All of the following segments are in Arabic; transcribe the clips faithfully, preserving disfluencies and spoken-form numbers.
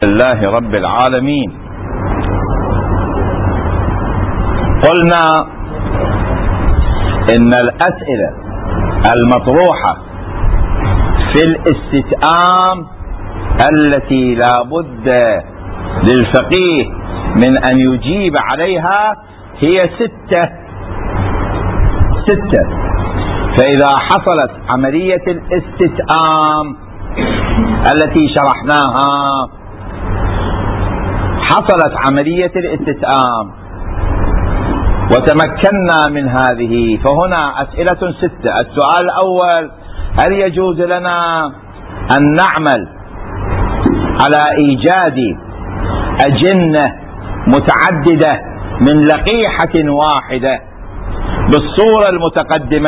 لله رب العالمين. قلنا إن الأسئلة المطروحة في الاستئام التي لا بد للفقيه من أن يجيب عليها هي ستة ستة فإذا حصلت عملية الاستئام التي شرحناها، حصلت عملية الاستئام وتمكنا من هذه، فهنا أسئلة ستة. السؤال الأول: هل يجوز لنا أن نعمل على إيجاد أجنة متعددة من لقيحة واحدة بالصورة المتقدمة،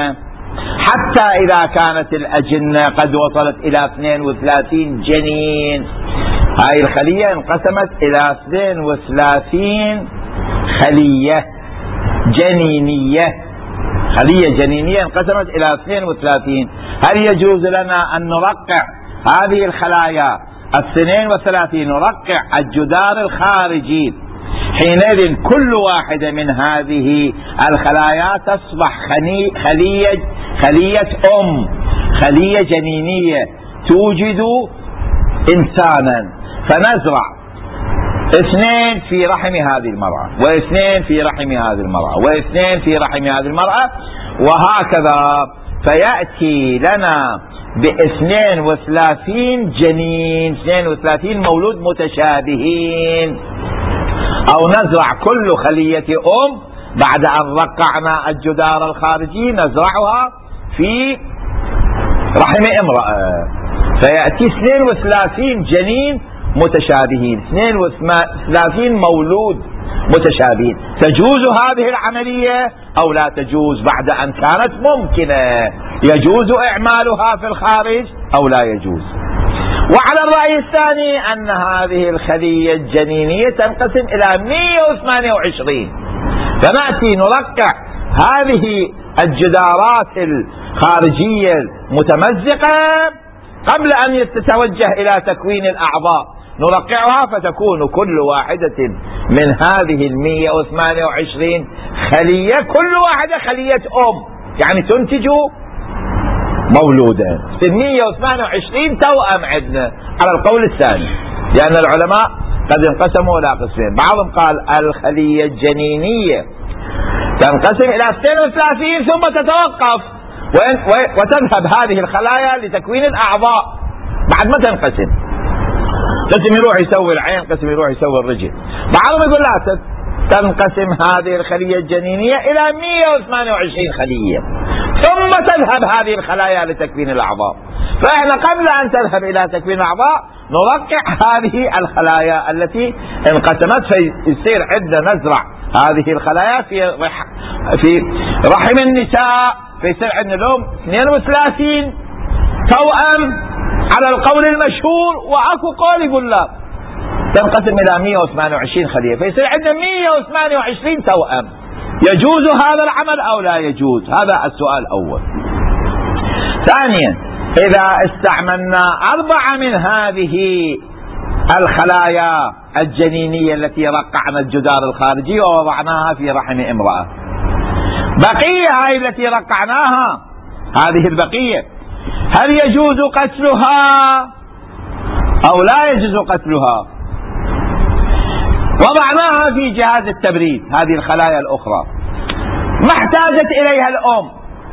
حتى إذا كانت الأجنة قد وصلت إلى اثنين وثلاثين جنين؟ هاي الخلية انقسمت إلى اثنين وثلاثين خلية جنينية، خلية جنينية انقسمت إلى اثنين وثلاثين. هل يجوز لنا أن نرقع هذه الخلايا الاثنين وثلاثين، نرقع الجدار الخارجي؟ حينئذ كل واحدة من هذه الخلايا تصبح خلية خلية أم، خلية جنينية توجد إنسانا، فنزرع اثنين في رحم هذه المرأة، واثنين في رحم هذه المرأة، واثنين في رحم هذه المرأة، وهكذا، فيأتي لنا باثنين وثلاثين جنين، اثنين وثلاثين مولود متشابهين. أو نزرع كل خلية أم بعد أن رقعنا الجدار الخارجي نزرعها في رحم امرأة، فيأتي اثنين وثلاثين جنين متشابهين، اثنين وثلاثين مولود متشابهين. تجوز هذه العملية أو لا تجوز بعد أن كانت ممكنة؟ يجوز إعمالها في الخارج أو لا يجوز؟ وعلى الرأي الثاني أن هذه الخلية الجنينية تنقسم إلى مئة وثمانية وعشرين، فنأتي نرقع هذه الجدارات الخارجية المتمزقة قبل أن تتوجه إلى تكوين الأعضاء، نرقعها فتكون كل واحدة من هذه المئة وثمانية وعشرين خلية كل واحدة خلية أم، يعني تنتج مولودا. مئة وثمانية وعشرين توأم عندنا على القول الثاني، لأن العلماء قد انقسموا إلى قسمين. بعضهم قال الخلية الجنينية تنقسم إلى اثنين وثلاثين ثم تتوقف وتذهب هذه الخلايا لتكوين الأعضاء بعد ما تنقسم، قسم يروح يسوي العين، قسم يروح يسوي الرجل. بعضهم يقول لا، تنقسم هذه الخلية الجنينية إلى مئة وثمانية وعشرين خلية ثم تذهب هذه الخلايا لتكوين الأعضاء. فإحنا قبل أن تذهب إلى تكوين الأعضاء نرقع هذه الخلايا التي انقسمت، فيصير عندنا نزرع هذه الخلايا في رح في رحم النساء، فيصير عندنا لهم اثنين وثلاثين توأم على القول المشهور، وأكو قول يقول لا تنقسم إلى مئة وثمانية وعشرين خلية، فيصير عندنا مئة وثمانية وعشرين توأم. يجوز هذا العمل أو لا يجوز؟ هذا السؤال الأول. ثانيا: إذا استعملنا أربعة من هذه الخلايا الجنينية التي رقعنا الجدار الخارجي ووضعناها في رحم امرأة، بقية هاي التي رقعناها، هذه البقية هل يجوز قتلها أو لا يجوز قتلها؟ وضعناها في جهاز التبريد، هذه الخلايا الأخرى ما احتاجت إليها الأم،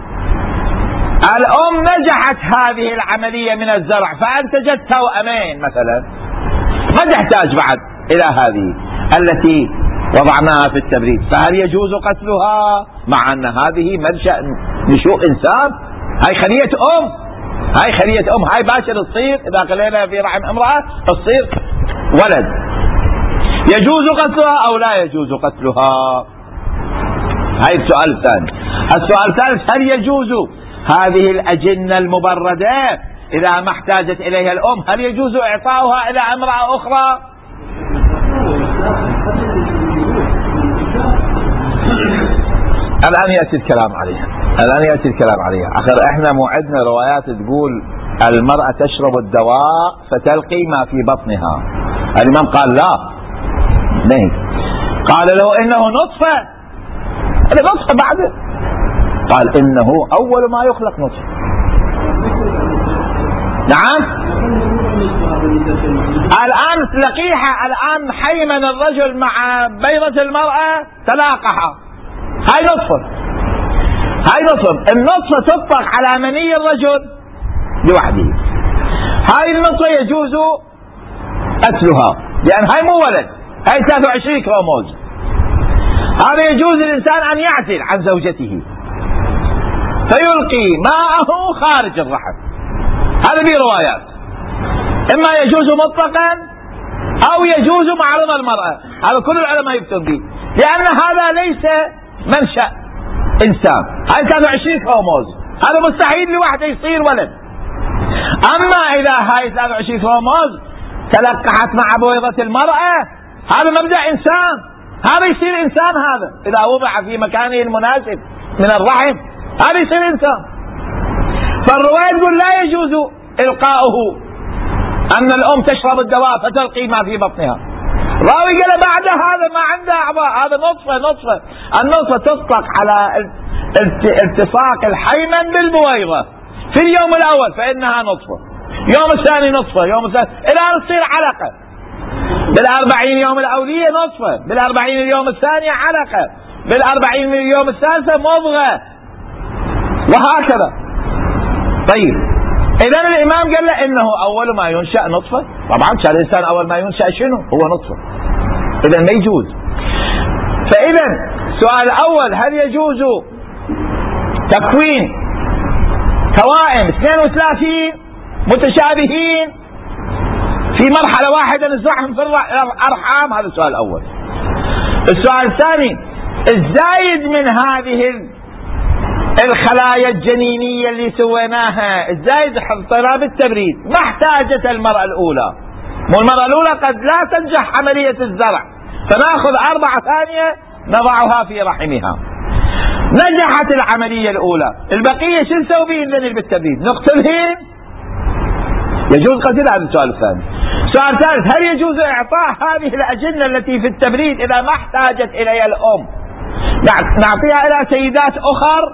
الأم نجحت هذه العملية من الزرع فأنتجت توأمين مثلا، ما تحتاج بعد إلى هذه التي وضعناها في التبريد، فهل يجوز قتلها مع أن هذه منشأ نشوء إنسان؟ هاي خلية أم، هاي خلية أم، هاي باشر تصير إذا خلينا في رحم امرأة تصير ولد. يجوز قتلها أو لا يجوز قتلها؟ هاي السؤال الثاني. السؤال الثالث: هل يجوز هذه الأجنة المبردة إذا ما احتاجت إليها الأم، هل يجوز إعطاؤها إلى امرأة أخرى؟ الآن يأتي الكلام عليها، الآن يأتي الكلام عليها. آخر إحنا موعدنا روايات تقول المرأة تشرب الدواء فتلقي ما في بطنها، الإمام قال لا نهي، قال له إنه نطفة، هذا نطفة بعده، قال إنه أول ما يخلق نطفة. نعم. الآن لقيحة، الآن حيمن الرجل مع بيضة المرأة تلاقحا، هاي نطفة، هاي نطفة. النطفة تطلق على مني الرجل لوحده، هاي النطفة يجوز قتلها لأن هاي مو ولد، هاي ثلاثة وعشرين كروموز. هذا يجوز للإنسان أن يعتل عن زوجته فيلقي ماءه خارج الرحم، هذا به روايات، إما يجوز مطلقا أو يجوز مع رضا المرأة، هذا كل العلماء يفتون به، لأن هذا ليس منشأ إنسان، هاي ثلاثة وعشرين كروموز، هذا مستحيل لوحده يصير ولد. أما إذا هاي ثلاثة وعشرين كروموز تلقحت مع بويضة المرأة، هذا مبدأ إنسان، هذا يصير إنسان، هذا إذا وضع في مكانه المناسب من الرحم هذا يصير إنسان. فالرواية تقول لا يجوز إلقاؤه، أن الأم تشرب الدواء فتلقي ما في بطنها. راوي قال بعد هذا ما عنده أعضاء، هذا نطفة. نطفة النطفة تطلق على التصاق الحيمن بالبويضة في اليوم الأول فإنها نطفة، يوم الثاني نطفة، يوم الثاني إلى أن تصير علقة، بالأربعين يوم الأولية نطفة، بالأربعين اليوم الثانية علقة، بالأربعين من اليوم الثالثة مضغة، وهكذا. طيب إذا الإمام قال له إنه أول ما ينشأ نطفة، طبعا كان الإنسان أول ما ينشأ شنو؟ هو نطفة، إذا ما يجوز. فإذا السؤال الأول، هل يجوز تكوين توائم اثنين وثلاثين متشابهين في مرحلة واحدة نزرعهم في الأرحام؟ هذا السؤال الأول. السؤال الثاني، الزايد من هذه الخلايا الجنينية اللي سويناها، الزايد حطيناه بالتبريد، ما احتاجت المرأة الأولى، مو المرأة الأولى قد لا تنجح عملية الزرع فناخذ أربعة ثانية نضعها في رحمها. نجحت العملية الأولى، البقية شو نسوي بهن بالتبريد؟ نقتلهن؟ يجوز قتلها؟ هذا السؤال الثاني. السؤال الثالث، هل يجوز إعطاء هذه الأجنة التي في التبريد إذا ما احتاجت إليها الأم نعطيها إلى سيدات أخر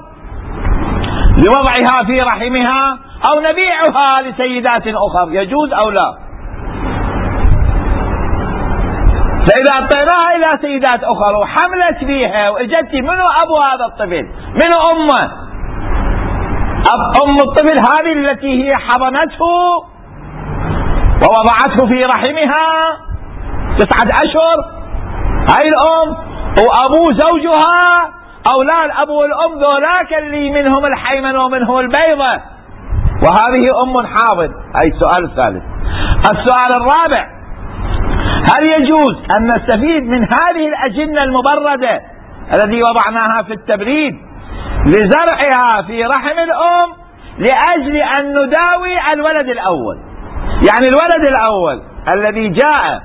لوضعها في رحمها أو نبيعها لسيدات أخر؟ يجوز أو لا؟ فإذا أعطيناها إلى سيدات أخر وحملت بها وإجت، منو أبو هذا الطفل؟ منو أمه؟ أم الطفل هذه التي هي حضنته ووضعته في رحمها تسعة أشهر، هاي الأم، وأبو زوجها، أو لا الأب والأم ذولاك اللي منهم الحيمن ومنهم البيضة، وهذه أم حاضن. هاي السؤال الثالث. السؤال الرابع، هل يجوز أن نستفيد من هذه الأجنة المبردة التي وضعناها في التبريد لزرعها في رحم الأم لأجل أن نداوي الولد الأول؟ يعني الولد الأول الذي جاء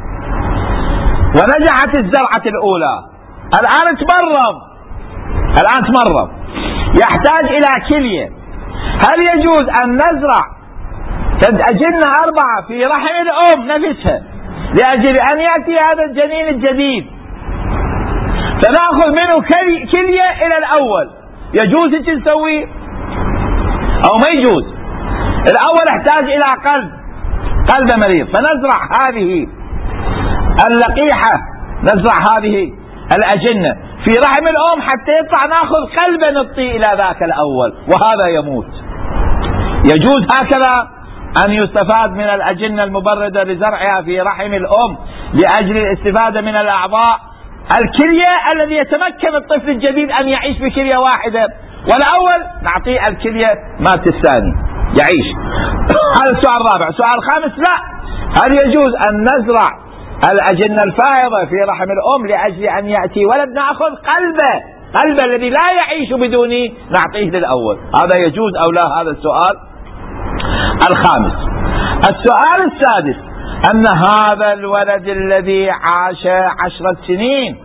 ونجحت الزرعة الأولى الآن تمرض، الآن تمرض يحتاج إلى كلية، هل يجوز أن نزرع أجنة أربعة في رحم الأم نفسها لأجل أن يأتي هذا الجنين الجديد فنأخذ منه كلية إلى الأول؟ يجوز إيش نسوي أو ما يجوز؟ الأول يحتاج إلى قلب، قلب مريض، فنزرع هذه اللقيحة، نزرع هذه الأجنة في رحم الأم حتى يطلع نأخذ قلبا نعطيه إلى ذاك الأول وهذا يموت. يجوز هكذا أن يستفاد من الأجنة المبردة لزرعها في رحم الأم لأجل الاستفادة من الأعضاء الكلية الذي يتمكن الطفل الجديد أن يعيش بكلية واحدة، والأول نعطيه الكلية مات الثاني يعيش. هذا السؤال الرابع. السؤال الخامس، لا، هل يجوز أن نزرع الأجنة الفائضة في رحم الأم لأجل أن يأتي ولد نأخذ قلبه، قلبه الذي لا يعيش بدونه نعطيه للأول؟ هذا يجوز أو لا؟ هذا السؤال الخامس. السؤال السادس، أن هذا الولد الذي عاش عشرة سنين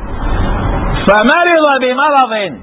فمرض بمرض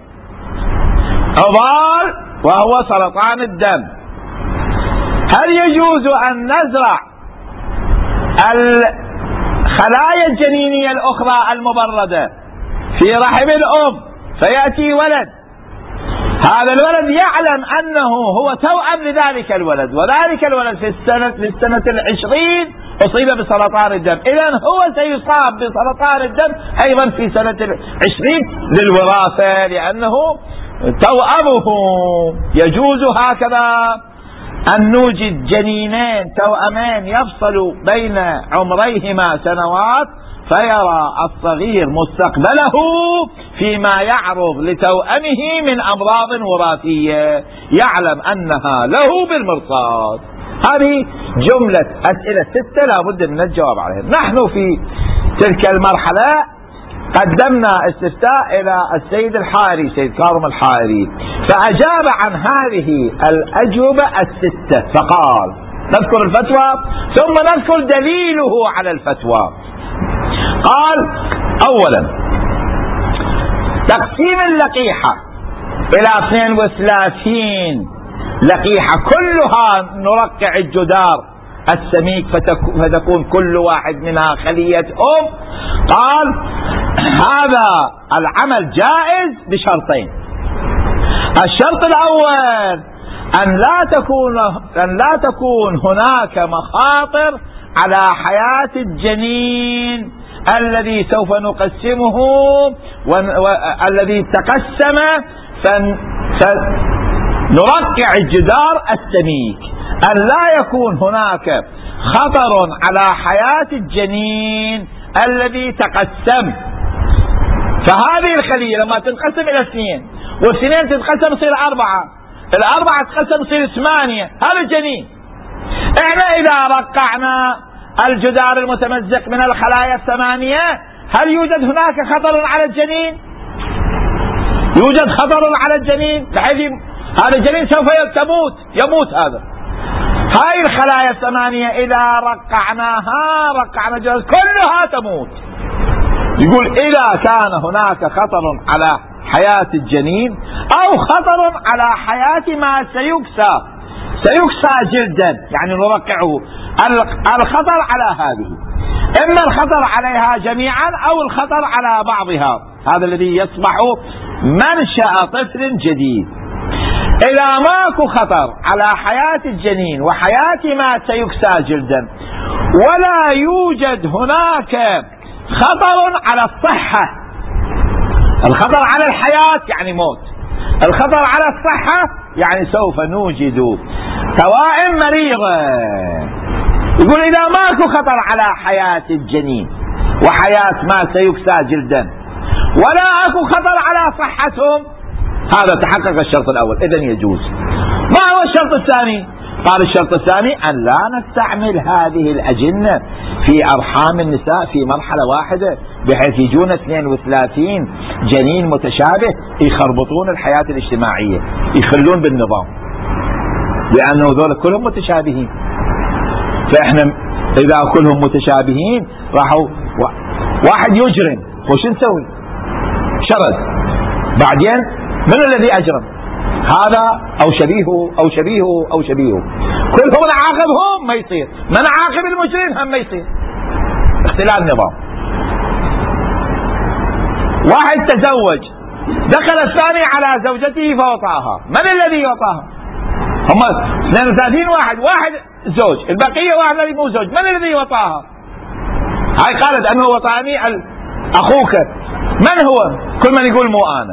عضال وهو سرطان الدم، هل يجوز أن نزرع الخلايا الجنينية الأخرى المبردة في رحم الأم، فيأتي ولد، هذا الولد يعلم أنه هو توأم لذلك الولد، وذلك الولد في السنة في السنة العشرين أصيب بسرطان الدم، إذن هو سيصاب بسرطان الدم أيضا في سنة العشرين للوراثة، لأنه توأمه. يجوز هكذا أن نوجد جنينين توأمين يفصل بين عمريهما سنوات، فيرى الصغير مستقبله فيما يعرض لتوأمه من أمراض وراثية يعلم أنها له بالمرصاد. هذه جملة أسئلة ستة لا بد من الجواب عليها. نحن في تلك المرحلة قدمنا استفتاء إلى السيد الحائري، سيد كاظم الحائري، فأجاب عن هذه الأجوبة الستة، فقال: نذكر الفتوى ثم نذكر دليله على الفتوى. قال: أولا، تقسيم اللقيحة إلى اثنين وثلاثين لقيحة كلها نرقع الجدار السميك فتكون كل واحد منها خلية أم. قال: هذا العمل جائز بشرطين. الشرط الأول أن لا تكون أن لا تكون هناك مخاطر على حياة الجنين الذي سوف نقسمه والذي تقسم فنرقع الجدار السميك، أن لا يكون هناك خطر على حياة الجنين الذي تقسم. فهذه الخلية لما تنقسم إلى اثنين واثنين تتقسم تصير أربعة، الأربعة تتقسم تصير ثمانية، هذا الجنين. احنا إذا رقعنا الجدار المتمزق من الخلايا الثمانية، هل يوجد هناك خطر على الجنين؟ يوجد خطر على الجنين بحيث هذا الجنين سوف تموت يموت هذا. هاي الخلايا الثمانية إذا رقعناها رقعنا الجدار كلها تموت. يقول إذا كان هناك خطر على حياة الجنين أو خطر على حياة ما سيكسى سيكسى جلدا، يعني نرقعه، الخطر على هذه، إما الخطر عليها جميعا أو الخطر على بعضها، هذا الذي يصبح منشأ طفل جديد. إذا ماكو خطر على حياة الجنين وحياة ما سيكسى جلدا، ولا يوجد هناك خطر على الصحة، الخطر على الحياة يعني موت، الخطر على الصحة يعني سوف نوجد توائم مريضة. يقول إذا ماكو خطر على حياة الجنين وحياة ما سيكسى جلدا ولا أكو خطر على صحتهم، هذا تحقق الشرط الأول، إذن يجوز. ما هو الشرط الثاني؟ قال الشرط الثاني أن لا نستعمل هذه الأجنة في أرحام النساء في مرحلة واحدة، بحيث يجون اثنين وثلاثين جنين متشابه يخربطون الحياة الاجتماعية، يخلون بالنظام، لأنه ذول كلهم متشابهين. فإحنا إذا كلهم متشابهين راحوا واحد يجرم، وش نسوي؟ شرد، بعدين من الذي أجرم؟ هذا أو شبيهه أو شبيهه أو شبيهه، كلهم نعاقبهم ما يصير، من عاقب المجرم هم ما يصير، اختلال نظام. واحد تزوج، دخل الثاني على زوجته فوطاها، من الذي وطاها؟ هم اثنين وثلاثين واحد، واحد زوج، البقية واحد الذي مو زوج، من الذي وطاها؟ هاي قالت أنه وطاني أخوك، من هو؟ كل من يقول مو أنا،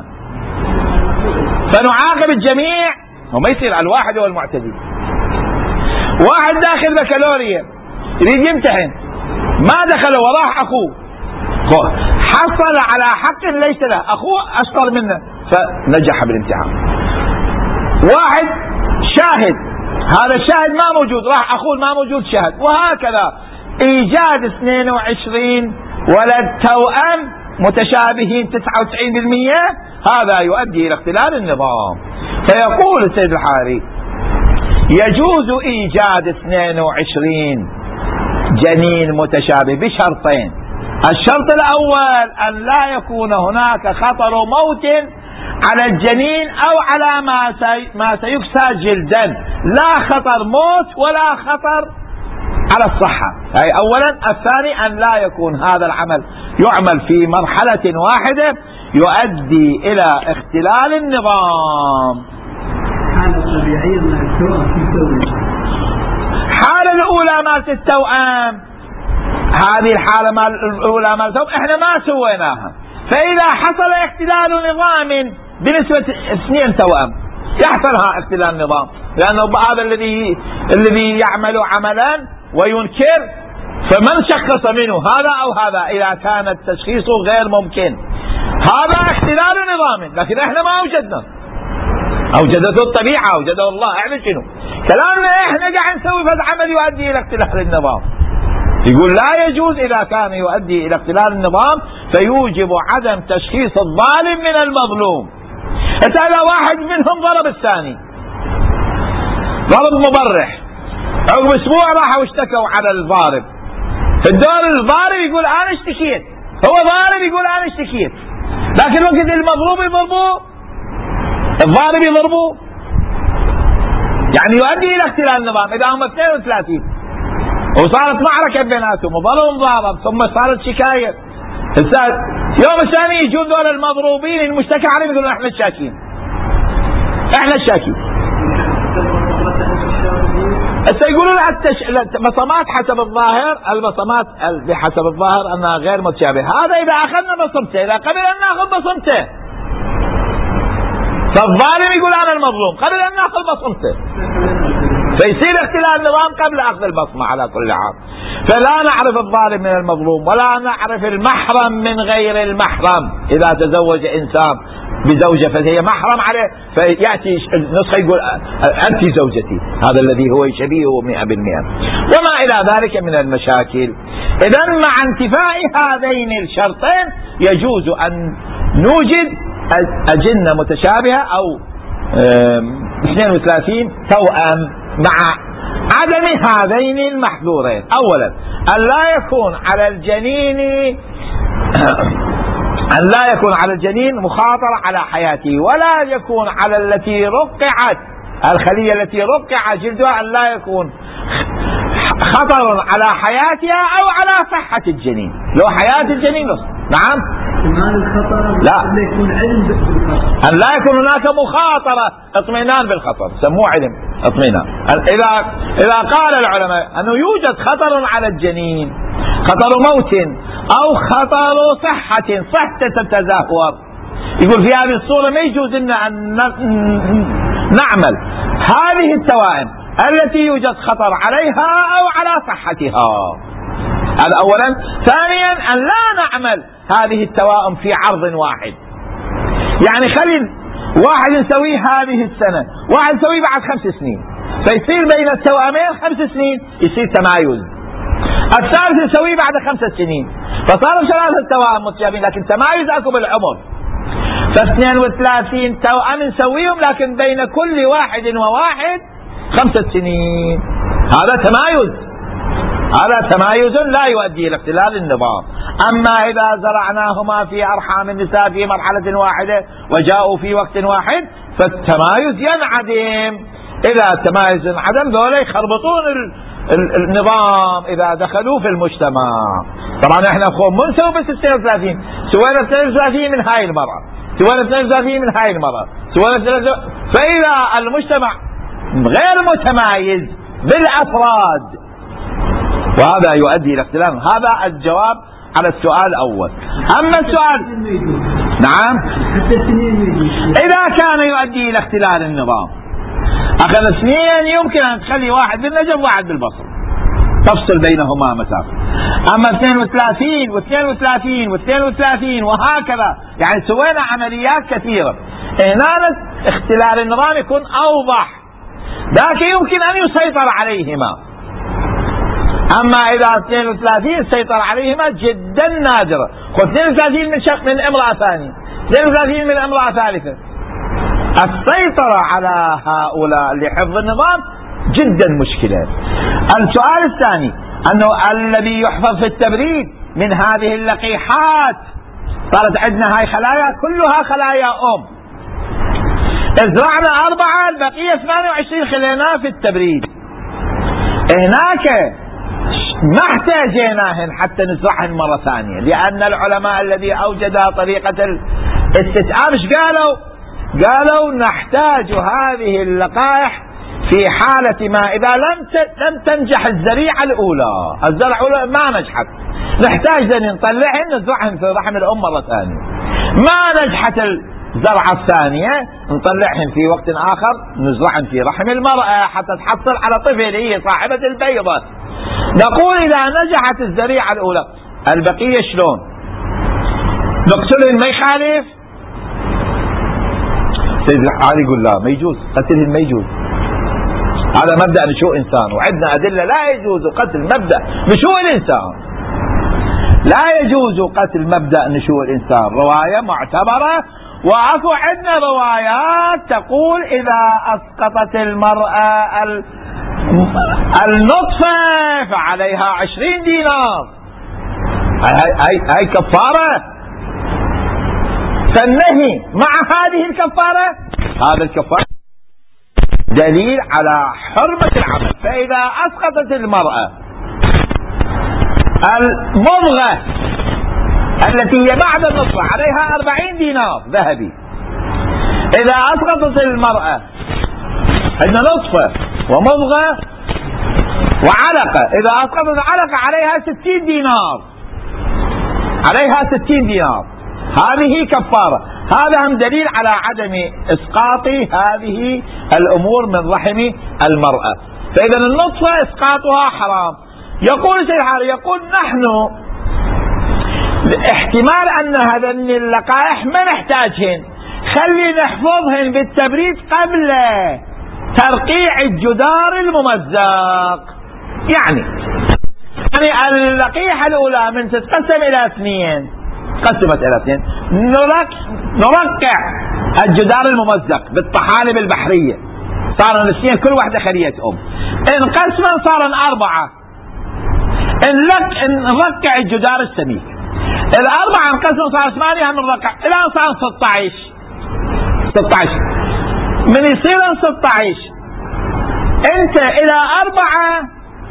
فنعاقب الجميع وما يصير الواحد هو المعتدي. واحد داخل بكالوريا يريد يمتحن، ما دخل وراح أخوه، حصل على حق ليس له، أخوه أشطر منه فنجح بالامتحان. واحد شاهد، هذا الشاهد ما موجود، راح أخوه ما موجود شاهد، وهكذا إيجاد اثنين وعشرين ولد توأم متشابهين تسعة وتسعين بالمئة، هذا يؤدي إلى اختلال النظام. فيقول السيد الحائري: يجوز إيجاد اثنين وعشرين جنين متشابه بشرطين. الشرط الأول أن لا يكون هناك خطر موت على الجنين أو على ما سي ما سيكسى جلدا، لا خطر موت ولا خطر على الصحة. أي أولا. الثاني أن لا يكون هذا العمل يعمل في مرحلة واحدة يؤدي إلى اختلال النظام. حالة طبيعية مع التوأم في التوأم. حالة الأولى مالت التوأم، هذه الحالة مال الأولى مال التوأم احنا ما سويناها. فإذا حصل اختلال نظام بنسبة اثنين توأم يحصل ها اختلال النظام، لأنه هذا الذي الذي يعمل عملا وينكر، فمن شخص منه هذا أو هذا إذا كان التشخيص غير ممكن هذا اختلال نظام. لكن احنا ما أوجدنا، أوجدته الطبيعة، أوجده الله. احنا شنو كلامنا؟ احنا قاعد نسوي فهذا عمل يؤدي إلى اختلال النظام. يقول لا يجوز إذا كان يؤدي إلى اختلال النظام فيوجب عدم تشخيص الظالم من المظلوم. إذا واحد منهم ضرب الثاني ضرب مبرح، عقب اسبوع راحوا اشتكوا على الضارب، في الدور الضارب يقول انا اشتكيت، هو ضارب يقول انا اشتكيت، لكن وقت المظلوم يضربوه الضارب يضربوه، يعني يؤدي الى اختلال النظام. اذا هم اثنين وثلاثين وصارت معركة بيناتهم وظلوا مضارب ثم صارت شكاية، يوم الثاني يجون دول المضروبين المشتكى عليهم يقولون احنا الشاكين احنا الشاكين. يقولون البصمات حسب الظاهر، البصمات بحسب الظاهر انها غير متشابهة. هذا اذا اخذنا بصمته، اذا قبل ان ناخذ بصمته فالظالم يقول انا المظلوم قبل ان ناخذ بصمته، فيصير اختلال النظام قبل اخذ البصمة على كل حال. فلا نعرف الظالم من المظلوم ولا نعرف المحرم من غير المحرم. اذا تزوج انسان بزوجة فهي محرم عليه، فيأتي نسخة يقول أنت زوجتي، هذا الذي هو شبيهه مئة بالمئة، وما إلى ذلك من المشاكل. إذن مع انتفاء هذين الشرطين يجوز أن نوجد أجنة متشابهة أو اثنين وثلاثين توأم مع عدم هذين المحظورين. أولا أن لا يكون على الجنين أن لا يكون على الجنين مخاطرة على حياته، ولا يكون على التي رقعت الخلية التي رقع جلدها أن لا يكون خطر على حياتها أو على صحة الجنين. لو حياة الجنين بس. نعم لا، أن لا يكون هناك مخاطرة، اطمئنان بالخطر، سموه علم اطمئنان. إذا إذا قال العلماء أنه يوجد خطر على الجنين، خطر موت أو خطر صحة، صحة تتدهور، يقول في هذه الصورة ما يجوز لنا أن نعمل هذه التوائم التي يوجد خطر عليها أو على صحتها. هذا أولا. ثانيا أن لا نعمل هذه التوائم في عرض واحد، يعني خلي واحد نسويه هذه السنة واحد نسويه بعد خمس سنين، فيصير بين التوائمين خمس سنين يصير تمايز. الثالث نسويه بعد خمس سنين فصاروا ثلاثة توائم متشابهين لكن تمايز اكو بالعمر، فاثنين وثلاثين توأم نسويهم لكن بين كل واحد وواحد خمسة سنين. هذا تمايز، هذا تمايز لا يؤدي إلى اختلال النظام. أما إذا زرعناهما في أرحام النساء في مرحلة واحدة وجاءوا في وقت واحد فالتمايز ينعدم. إذا التمايز ينعدم ذولا يخربطون النظام إذا دخلوا في المجتمع. طبعا احنا اخوان من سووا بس اثنين وثلاثين، سوينا اثنين وثلاثين من هاي المرأة، سوينا اثنين وثلاثين من هاي المرأة، سوينا اثنين وثلاثين. فإذا المجتمع غير متمايز بالأفراد وهذا يؤدي إلى اختلاف. هذا الجواب على السؤال الأول. أما السؤال نعم إذا كان يؤدي إلى اختلال النظام، أخذ اثنين يمكن أن تخلي واحد بالنجم وواحد بالبصر تفصل بينهما مسافة. أما اثنين وثلاثين واثنين وثلاثين واثنين وثلاثين وهكذا، يعني سوينا عمليات كثيرة. هنا اختلال النظام يكون أوضح، لكن يمكن أن يسيطر عليهما. أما إذا اثنين وثلاثين سيطر عليهما جدا نادرة، واثنين وثلاثين من شخص من امرأة ثانية، اثنين وثلاثين من امرأة ثالثة، السيطرة على هؤلاء لحفظ النظام جدا مشكلة. السؤال الثاني أنه الذي يحفظ في التبريد من هذه اللقيحات، صارت عندنا هاي خلايا كلها خلايا أم، ازرعنا أربعة البقية ثمانية وعشرين خلينا في التبريد. هناك ما احتاجيناهن حتى نزرعهن مرة ثانية، لأن العلماء الذي أوجد طريقة الاستتعاب ايش قالوا؟ قالوا نحتاج هذه اللقائح في حالة ما إذا لم لم تنجح الزريعة الأولى، الزرعة الأولى ما نجحت، نحتاج أن نطلعهن نزرعهن في رحم الأم مرة ثانية. ما نجحت الزرعة الثانية نطلعهن في وقت آخر نزرعهن في رحم المرأة حتى تحصل على طفل هي صاحبة البيضة. نقول إذا نجحت الزريعة الأولى البقية شلون؟ نقتلهن ما يخالف؟ سيد الحالي يقول لا ما يجوز قتلهن، ما يجوز، هذا مبدأ نشوء إنسان، وعندنا أدلة لا يجوز قتل مبدأ نشوء الإنسان، لا يجوز قتل مبدأ نشوء الإنسان، رواية معتبرة. وعفوا عندنا روايات تقول إذا أسقطت المرأة النطفة فعليها عشرين دينار، هاي هاي كفارة تنهي مع هذه الكفارة، هذا الكفارة دليل على حرمة العمل. فإذا أسقطت المرأة المضغة التي هي بعد النطفة عليها أربعين دينار ذهبي، إذا أسقطت المرأة عندنا نطفة ومضغة وعلقة، إذا أسقطت علقة عليها ستين دينار، عليها ستين دينار، هذه كفارة. هذا هم دليل على عدم إسقاط هذه الأمور من رحم المرأة. فإذا النطفة إسقاطها حرام. يقول سيد الحاري يقول نحن احتمال أن هذين اللقائح ما نحتاجهن، خلي نحفظهن بالتبريد قبل ترقيع الجدار الممزق. يعني يعني اللقيحة الأولى من تتقسم إلى اثنين، قسمت إلى اثنين، نرقع الجدار الممزق بالطحالب البحرية، صار الاثنين كل واحدة خلية أم، انقسما صار أربعة، نرقع الجدار السميك، الأربعة انقسموا صار ثمانية، هم نرقع الآن صار ستة عشر ستة عشر. من يصير ستة عشر انت الى أربعة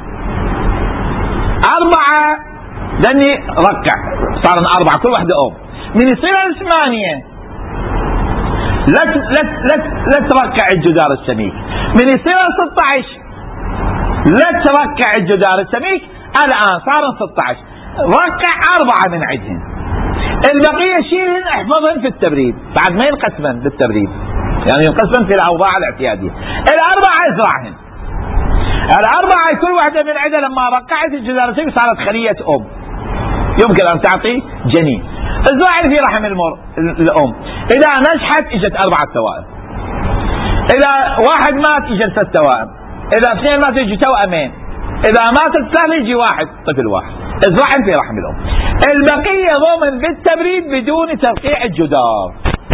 أربعة لاني رقع صار أربعة كل واحدة أم. من يصير ثمانية لا لا لا لا ترقع الجدار السميك. من يصير ستة عشر لا ترقع الجدار السميك. الآن صار ستة عشر رقع أربعة من عندهن، البقية شيلهن احفظهن في التبريد بعد ما ينقسمن بالتبريد، يعني ينقسمن في الأوضاع الاعتيادية. الأربعة ازرعهن، الأربعة كل واحدة من عندها لما رقعت الجدار السميك صارت خلية أم يمكن أن تعطي جنين. ازرعي في رحم المر الأم، إذا نجحت اجت أربعة توائم، إذا واحد مات اجت ست توائم، إذا اثنين ماتوا يجي توأمين، إذا ماتت ثلاثة يجي واحد طفل واحد. ازرعن في رحم الأم، البقية ضمن بالتبريد بدون ترقيع الجدار.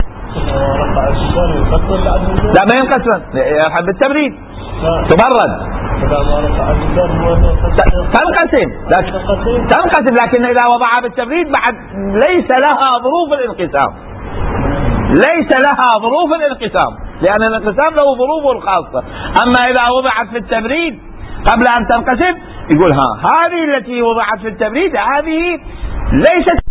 لا ما ينقسم يرحب بالتبريد تبرد تنقسم لكن تنقسم لكن إذا وضعها بالتبريد بعد ليس لها ظروف الانقسام، ليس لها ظروف الانقسام لأن الانقسام له ظروفه الخاصة. أما إذا وضعت في التبريد قبل أن تنقسم يقول ها هذه التي وضعت في التبريد هذه ليست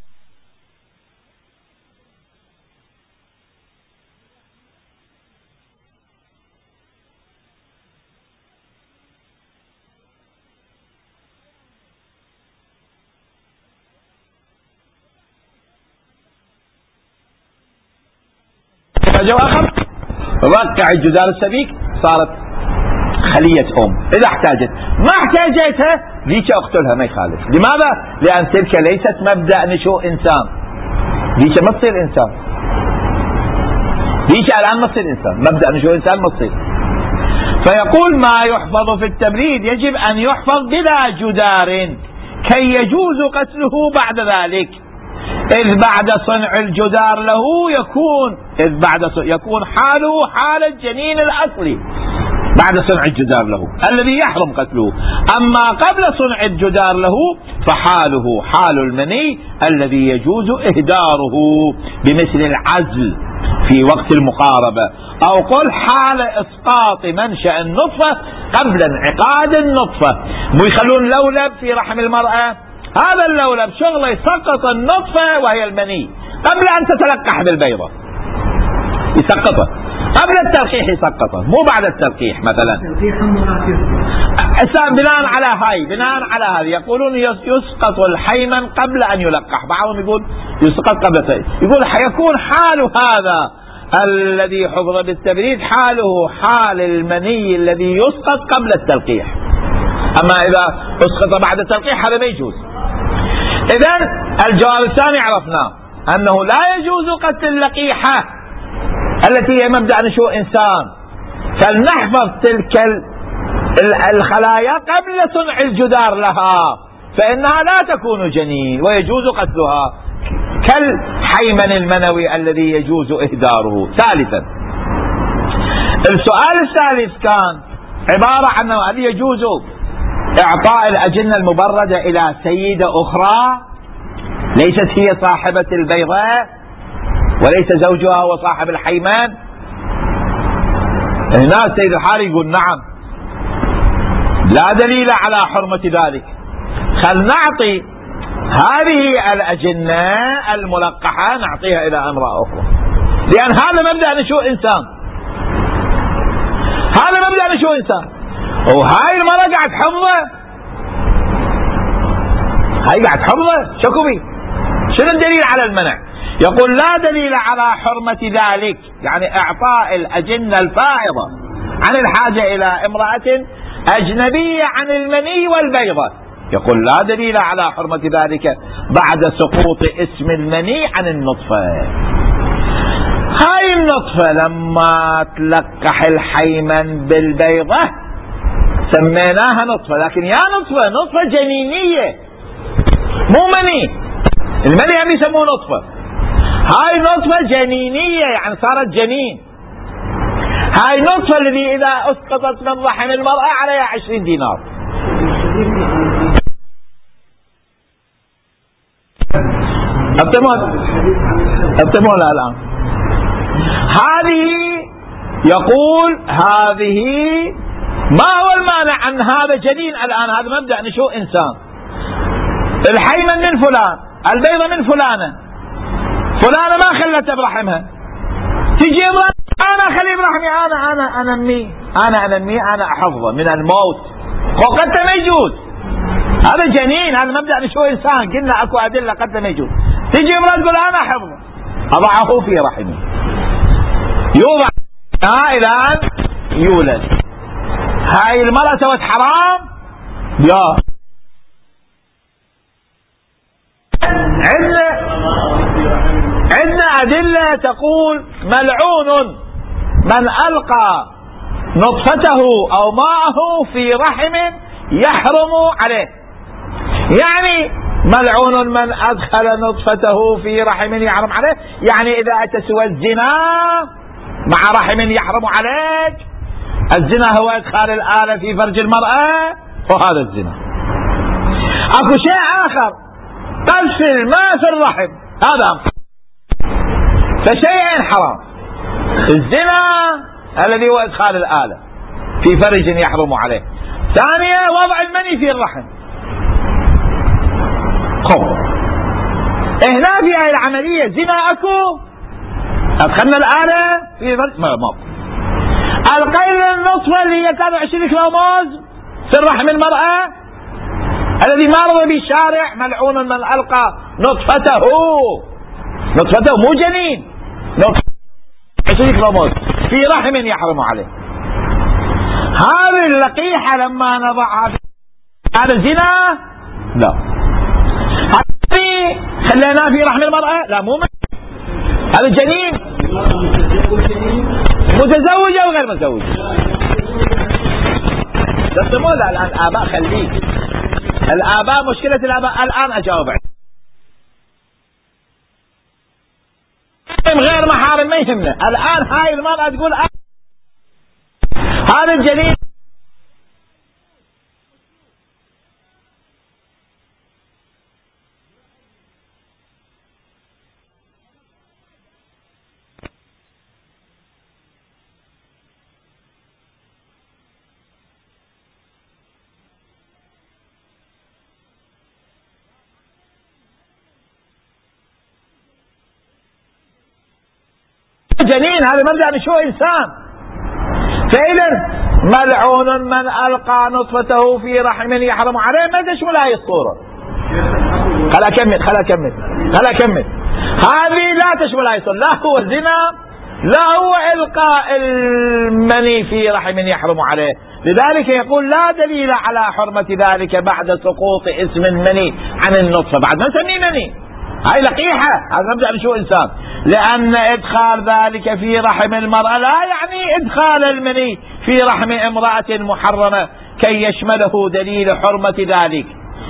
جو آخر رقع الجدار السميك صارت خلية أم. إذا احتاجت ما احتاجتها ذيك أقتلها ما يخالف. لماذا؟ لأن تلك ليست مبدأ نشوء إنسان، ذيك ما تصير إنسان، ذيك الآن ما تصير إنسان، مبدأ نشوء إنسان ما تصير. فيقول ما يحفظ في التبريد يجب أن يحفظ بلا جدار كي يجوز قتله بعد ذلك، إذ بعد صنع الجدار له يكون إذ بعد يكون حاله حال الجنين الأصلي بعد صنع الجدار له الذي يحرم قتله. أما قبل صنع الجدار له فحاله حال المني الذي يجوز إهداره بمثل العزل في وقت المقاربة، أو قل حال إسقاط منشأ النطفة قبل انعقاد النطفة. مو يخلون لولب في رحم المرأة، هذا اللولب شغله يسقط النطفة وهي المني قبل أن تتلقح بالبيضة، يسقطه قبل التلقيح، يسقطه مو بعد التلقيح. مثلا بناء على هاي بناء على هذا يقولون يسقط الحيمن قبل أن يلقح، بعضهم يقول يسقط قبل تلقيح. يقول حيكون حال هذا الذي حفظ بالتبريد حاله حال المني الذي يسقط قبل التلقيح، أما إذا أسقط بعد التلقيح هذا ما يجوز. إذن الجواب الثاني عرفناه أنه لا يجوز قتل اللقيحة التي هي مبدأ نشوء إنسان، فلنحفظ تلك الخلايا قبل صنع الجدار لها، فإنها لا تكون جنين ويجوز قتلها كالحيمن المنوي الذي يجوز إهداره. ثالثا، السؤال الثالث كان عبارة عن هل يجوز إعطاء الأجنة المبردة إلى سيدة أخرى ليست هي صاحبة البيضة وليس زوجها هو صاحب الحيمان؟ هنا السيد الحاري يقول نعم، لا دليل على حرمة ذلك. خل نعطي هذه الأجنة الملقحة نعطيها إلى امرأة أخرى، لأن هذا مبدأ نشوء إنسان، هذا مبدأ نشوء إنسان. وهاي المرأة قاعد حفظه، هاي قاعد حفظه شكوبي. شنو الدليل على المنع؟ يقول لا دليل على حرمة ذلك، يعني إعطاء الأجنة الفائضة عن الحاجة إلى امرأة أجنبية عن المني والبيضة، يقول لا دليل على حرمة ذلك بعد سقوط اسم المني عن النطفة. هاي النطفة لما تلقح الحيمن بالبيضة سميناها نطفة، لكن يا نطفة نطفة جنينية مو مني، المني هم يسموه نطفة. هاي نطفة جنينية يعني صارت جنين. هاي نطفة الذي إذا أسقطت من رحم المرأة عليها عشرين دينار. ابتمون الآن هذه يقول هذه ما هو المانع أن هذا جنين الآن، هذا مبدأ نشوء إنسان. الحيمن من فلان، البيضة من فلانة، فلانة ما خلتها برحمها، تجي انا اخليه برحمي، انا انا انا انميه انا انميه انا احفظه من الموت، قتله ما يجوز، هذا جنين، هذا مبدأ نشوء انسان، قلنا اكو ادله قتله ما يجوز. تجي امرأة تقول انا احفظه اضعه في رحمي، يوضع الى ان يولد. هاي المرأة سوت حرام؟ يا عندنا عندنا أدلة تقول ملعون من ألقى نطفته أو ماءه في رحم يحرم عليه، يعني ملعون من أدخل نطفته في رحم يحرم عليه، يعني إذا تسوى الزنا مع رحم يحرم عليك. الزنا هو إدخال الآلة في فرج المرأة، وهذا الزنا. أكو شيء آخر، قذف الماء في الرحم، هذا فشيء حرام. الزنا الذي هو إدخال الآلة في فرج يحرم عليه. ثانية وضع المني في الرحم. خب هنا في هاي العملية زنا أكو، أدخلنا الآلة في فرج ما ما القيل النطفة اللي هي تابع عشرين كيلو موز في الرحم المرأة الذي مرض بالشارع ملعون من ألقى نطفته نطفته مو جنين، نطفة عشرين كيلو موز في رحم يحرم عليه. هذه اللقيحة لما نضعها في هذا زنا؟ لا. هذه خليناها في رحم المرأة؟ لا، مو هذا جنين، متزوجة وغير متزوجة. بس مو الآن الآباء، خليك الآباء، مشكلة الآباء الآن أجاوب غير محارم ما يهمنا. الآن هاي المرأة تقول هذا الجنين جنين، هذا مبدأ نشوء إنسان. فإذا ملعون من ألقى نطفته في رحم يحرم عليه. ما تشمل هذه الصورة. خلا أكمل خلا أكمل خلا أكمل هذه لا تشمل هذه الصورة. لا هو زنا، لا هو إلقاء المني في رحم يحرم عليه. لذلك يقول لا دليل على حرمة ذلك بعد سقوط اسم المني عن النطفة. بعد ما نسميه مني، هاي لقيحة، هذا مبدأ نشوء إنسان. لأن إدخال ذلك في رحم المرأة لا يعني إدخال المني في رحم امرأة محرمة كي يشمله دليل حرمة ذلك.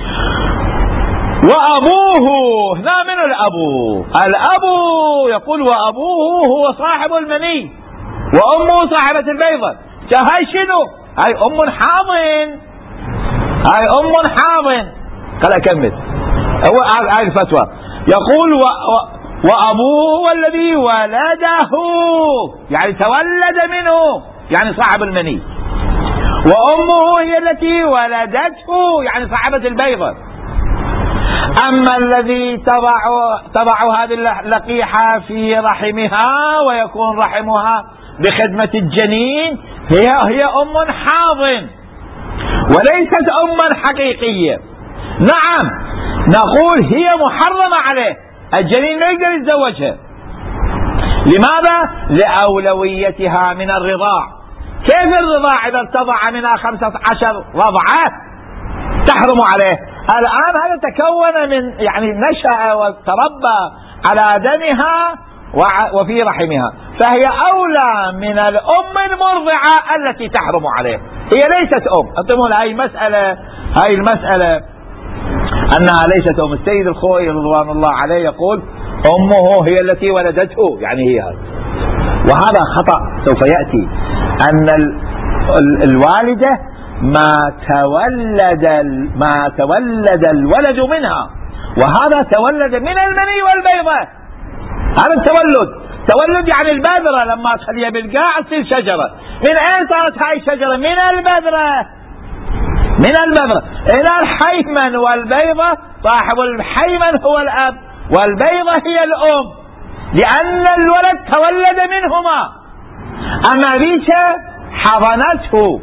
وأبوه، هنا من الأبو؟ الأبو يقول وأبوه هو صاحب المني وأمه صاحبة البيضة. هاي شنو؟ هاي أم حاضن، هاي أم حاضن. خليني أكمل. هو هاي الفتوى يقول و... و... وأبوه هو الذي ولده، يعني تولد منه، يعني صاحب المني. وأمه هي التي ولدته، يعني صاحبة البيضة. أما الذي تضع تضع هذه اللقيحة في رحمها ويكون رحمها بخدمة الجنين، هي هي أم حاضن وليست أما حقيقية. نعم نقول هي محرمة عليه، الجنين لا يقدر يتزوجها. لماذا؟ لأولويتها من الرضاع. كيف الرضاع إذا ارتضع منها خمسة عشر رضعة تحرم عليه؟ الآن هذا تكون من يعني نشأ وتربى على دمها وفي رحمها، فهي أولى من الأم المرضعة التي تحرم عليه. هي ليست أم. أنتم هاي مسألة هاي المسألة أنها ليست أم. السيد الخوئي رضوان الله عليه يقول أمه هي التي ولدته، يعني هي هذا. وهذا خطأ سوف يأتي، أن الوالدة ما تولد ما تولد الولد منها، وهذا تولد من المني والبيضة. هذا التولد تولد يعني البذرة لما تخليها بالقاع تصير شجرة. من أين صارت هاي الشجرة؟ من البذرة، من البذرة. إلى الحيمن والبيضة، صاحب الحيمن هو الأب والبيضة هي الأم، لأن الولد تولد منهما. أما ريشة حضنته،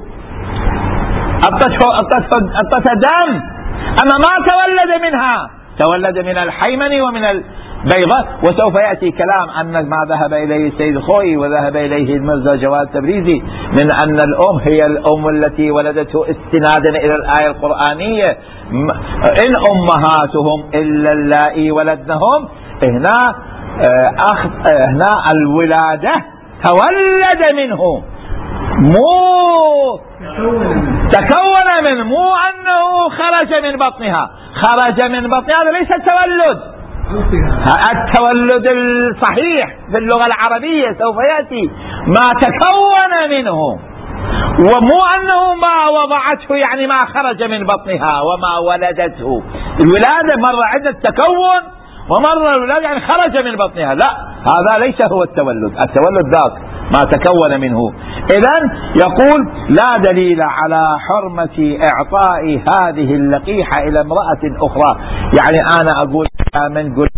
أعطته دم، أما ما تولد منها، تولد من الحيمن ومن البيضة. وسوف يأتي كلام أن ما ذهب إليه السيد الخوئي وذهب إليه المرزا جواد التبريزي من أن الأم هي الأم التي ولدته استنادا إلى الآية القرآنية إن أمهاتهم إلا اللائي ولدنهم. هنا أخ هنا الولادة تولد منه، مو تكون من، مو أنه خرج من بطنها. خرج من بطنها هذا ليس التولد. التولد الصحيح في اللغة العربية سوف يأتي ما تكون منه، ومو أنه ما وضعته يعني ما خرج من بطنها وما ولدته. الولادة مرة عدة تكون ومرة الولادة يعني خرج من بطنها، لا هذا ليس هو التولد. التولد ذاك ما تكون منه. إذن يقول لا دليل على حرمة إعطاء هذه اللقيحة إلى امرأة أخرى. يعني أنا أقول من قل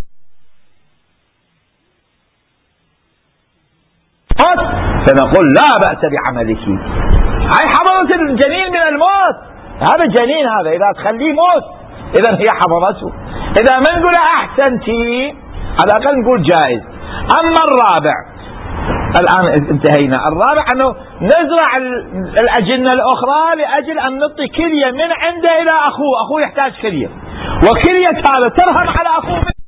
فنقول لا بأس بعملك. هاي حضرت الجنين من الموت، هذا الجنين هذا إذا تخليه موت إذن هي حضرته. إذا ما نقول أحسنتي على الأقل نقول جائز. أما الرابع، الآن انتهينا. الرابع أنه نزرع الأجنة الأخرى لأجل أن نعطي كلية من عنده إلى أخوه. أخوه يحتاج كلية، وكلية هذا ترهم على أخوه.